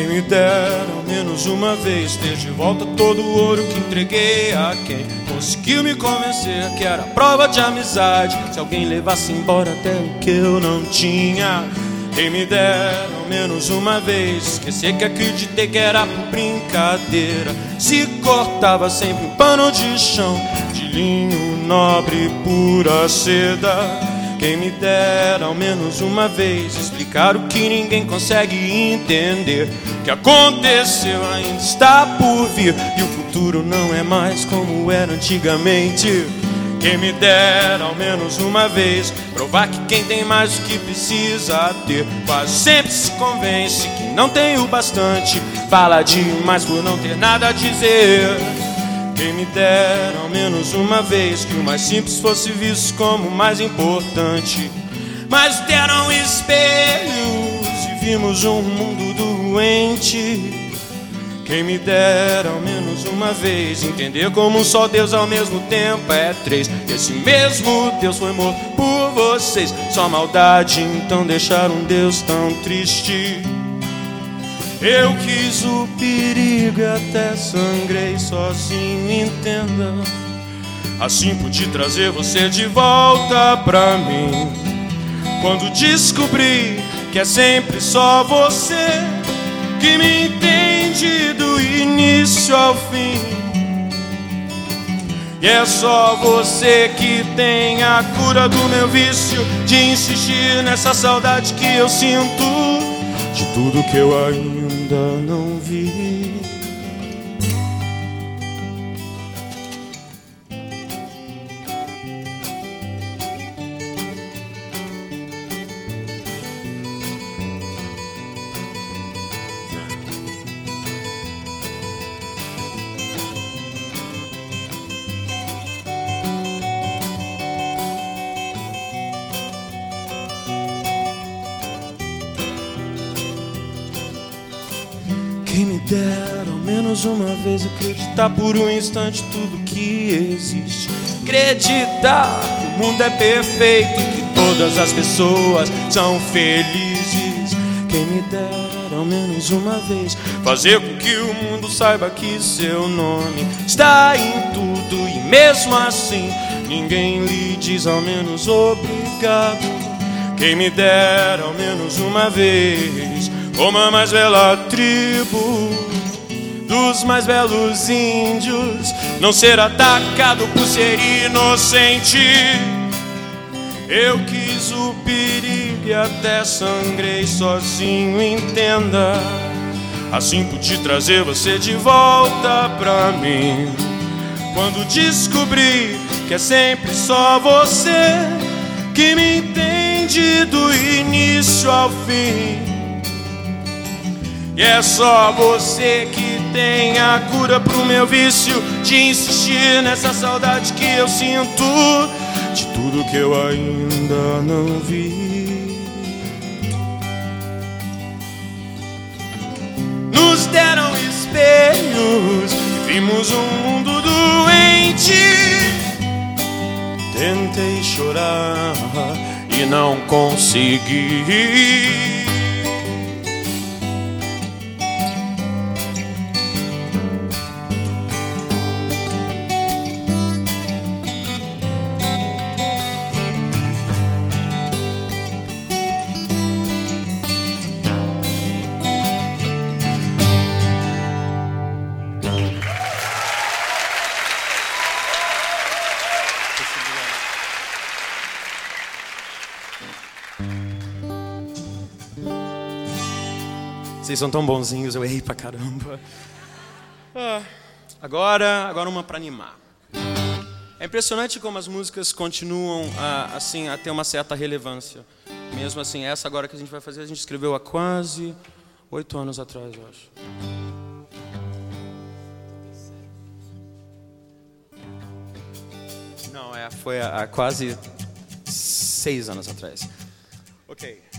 me dera ao menos uma vez ter de volta todo o ouro que entreguei a quem conseguiu me convencer que era prova de amizade. Se alguém levasse embora até o que eu não tinha. Quem me dera ao menos uma vez esquecer que acreditei que era por brincadeira. Se cortava sempre um pano de chão de linho nobre e pura seda. Quem me dera ao menos uma vez explicar o que ninguém consegue entender. O que aconteceu ainda está por vir e o futuro não é mais como era antigamente. Quem me dera ao menos uma vez provar que quem tem mais do que precisa ter quase sempre se convence que não tem o bastante. Fala demais por não ter nada a dizer. Quem me dera ao menos uma vez que o mais simples fosse visto como o mais importante. Mas deram espelhos e vimos um mundo doente. Quem me dera ao menos uma vez entender como um só Deus ao mesmo tempo é três. Esse mesmo Deus foi morto por vocês. Só maldade então deixar um Deus tão triste. Eu quis o perigo e até sangrei sozinho, entenda. Assim pude trazer você de volta pra mim. Quando descobri que é sempre só você que me entende do início ao fim. E é só você que tem a cura do meu vício de insistir nessa saudade que eu sinto de tudo que eu ainda não vi. Quem me dera ao menos uma vez acreditar por um instante tudo que existe. Acreditar que o mundo é perfeito, que todas as pessoas são felizes. Quem me dera ao menos uma vez fazer com que o mundo saiba que seu nome está em tudo. E mesmo assim ninguém lhe diz ao menos obrigado. Quem me dera ao menos uma vez como a mais bela tribo dos mais belos índios não ser atacado por ser inocente. Eu quis o perigo e até sangrei sozinho, entenda. Assim pude trazer você de volta pra mim. Quando descobri que é sempre só você que me entende do início ao fim. E é só você que tem a cura pro meu vício de insistir nessa saudade que eu sinto de tudo que eu ainda não vi. Nos deram espelhos e vimos um mundo doente. Tentei chorar e não consegui. Vocês são tão bonzinhos, eu errei pra caramba. Agora uma pra animar. É impressionante como as músicas continuam a ter uma certa relevância. Mesmo assim, essa agora que a gente vai fazer, a gente escreveu há quase 8 anos atrás, eu acho. Não, foi há quase 6 anos atrás. Ok.